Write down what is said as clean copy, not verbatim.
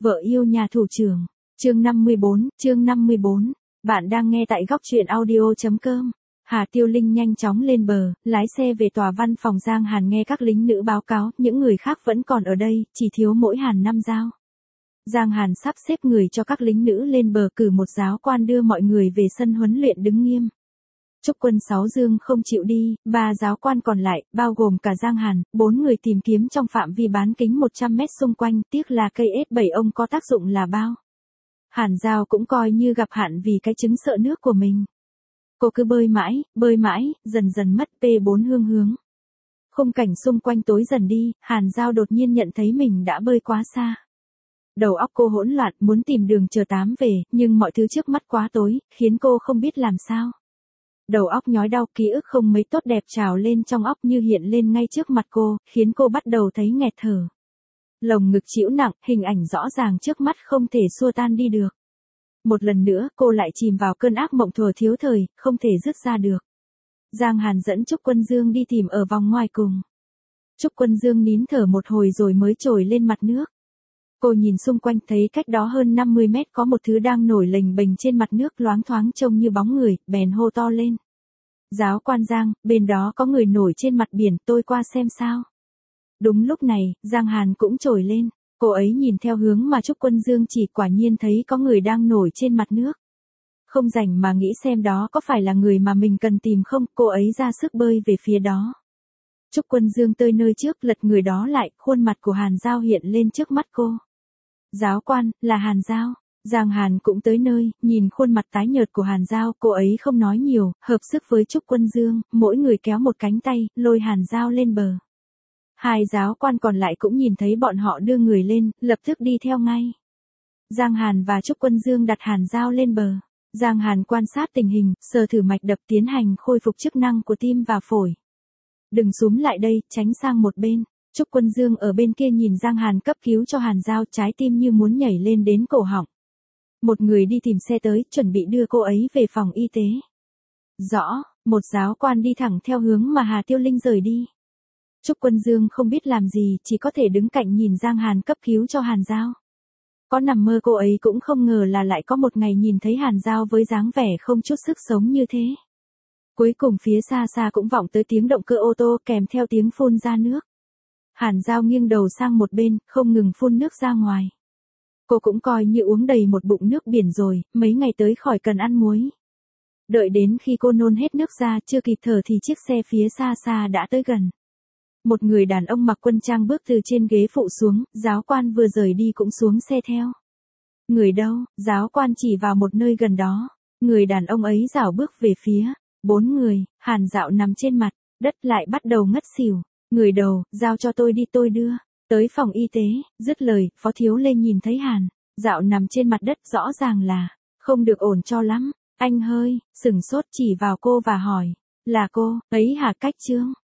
Vợ yêu nhà thủ trưởng. Chương 54. Bạn đang nghe tại góc truyện audio.com. Hà Tiêu Linh nhanh chóng lên bờ, lái xe về tòa văn phòng Giang Hàn nghe các lính nữ báo cáo, những người khác vẫn còn ở đây, chỉ thiếu mỗi Hàn Năm Giao. Giang Hàn sắp xếp người cho các lính nữ lên bờ, cử một giáo quan đưa mọi người về sân huấn luyện đứng nghiêm. Trúc quân Sáu Dương không chịu đi, 3 giáo quan còn lại, bao gồm cả Giang Hàn, 4 người tìm kiếm trong phạm vi bán kính 100 mét xung quanh, tiếc là cây S7 ông có tác dụng là bao. Hàn Giao cũng coi như gặp hạn vì cái chứng sợ nước của mình. Cô cứ bơi mãi, dần dần mất P4 hướng. Khung cảnh xung quanh tối dần đi, Hàn Giao đột nhiên nhận thấy mình đã bơi quá xa. Đầu óc cô hỗn loạn, muốn tìm đường chờ 8 về, nhưng mọi thứ trước mắt quá tối, khiến cô không biết làm sao. Đầu óc nhói đau, ký ức không mấy tốt đẹp trào lên trong óc như hiện lên ngay trước mặt cô, khiến cô bắt đầu thấy nghẹt thở. Lồng ngực trĩu nặng, hình ảnh rõ ràng trước mắt không thể xua tan đi được. Một lần nữa, cô lại chìm vào cơn ác mộng thuở thiếu thời, không thể dứt ra được. Giang Hàn dẫn Trúc Quân Dương đi tìm ở vòng ngoài cùng. Trúc Quân Dương nín thở một hồi rồi mới trồi lên mặt nước. Cô nhìn xung quanh thấy cách đó hơn 50 mét có một thứ đang nổi lềnh bềnh trên mặt nước, loáng thoáng trông như bóng người, bèn hô to lên. Giáo quan Giang, bên đó có người nổi trên mặt biển, tôi qua xem sao. Đúng lúc này, Giang Hàn cũng trồi lên, cô ấy nhìn theo hướng mà Trúc Quân Dương chỉ, quả nhiên thấy có người đang nổi trên mặt nước. Không rảnh mà nghĩ xem đó có phải là người mà mình cần tìm không, cô ấy ra sức bơi về phía đó. Trúc Quân Dương tới nơi trước, lật người đó lại, khuôn mặt của Hàn Giao hiện lên trước mắt cô. Giáo quan, là Hàn Giao. Giang Hàn cũng tới nơi, nhìn khuôn mặt tái nhợt của Hàn Giao, cô ấy không nói nhiều, hợp sức với Trúc Quân Dương, mỗi người kéo một cánh tay, lôi Hàn Giao lên bờ. 2 giáo quan còn lại cũng nhìn thấy bọn họ đưa người lên, lập tức đi theo ngay. Giang Hàn và Trúc Quân Dương đặt Hàn Giao lên bờ. Giang Hàn quan sát tình hình, sờ thử mạch đập, tiến hành khôi phục chức năng của tim và phổi. Đừng xúm lại đây, tránh sang một bên. Trúc Quân Dương ở bên kia nhìn Giang Hàn cấp cứu cho Hàn Giao, trái tim như muốn nhảy lên đến cổ họng. Một người đi tìm xe tới, chuẩn bị đưa cô ấy về phòng y tế. Rõ, một giáo quan đi thẳng theo hướng mà Hà Tiêu Linh rời đi. Trúc Quân Dương không biết làm gì, chỉ có thể đứng cạnh nhìn Giang Hàn cấp cứu cho Hàn Giao. Có nằm mơ cô ấy cũng không ngờ là lại có một ngày nhìn thấy Hàn Giao với dáng vẻ không chút sức sống như thế. Cuối cùng phía xa xa cũng vọng tới tiếng động cơ ô tô kèm theo tiếng phun ra nước. Hàn Giao nghiêng đầu sang một bên, không ngừng phun nước ra ngoài. Cô cũng coi như uống đầy một bụng nước biển rồi, mấy ngày tới khỏi cần ăn muối. Đợi đến khi cô nôn hết nước ra, chưa kịp thở thì chiếc xe phía xa xa đã tới gần. Một người đàn ông mặc quân trang bước từ trên ghế phụ xuống, giáo quan vừa rời đi cũng xuống xe theo. Người đâu? Giáo quan chỉ vào một nơi gần đó. Người đàn ông ấy rảo bước về phía. 4 người, Hàn Dạo nằm trên mặt đất lại bắt đầu ngất xỉu. Người đầu, giao cho tôi đi, tôi đưa tới phòng y tế. Dứt lời, Phó Thiếu Lê nhìn thấy Hàn Dạo nằm trên mặt đất, rõ ràng là không được ổn cho lắm. Anh hơi sửng sốt chỉ vào cô và hỏi, là cô ấy hả? Cách Trương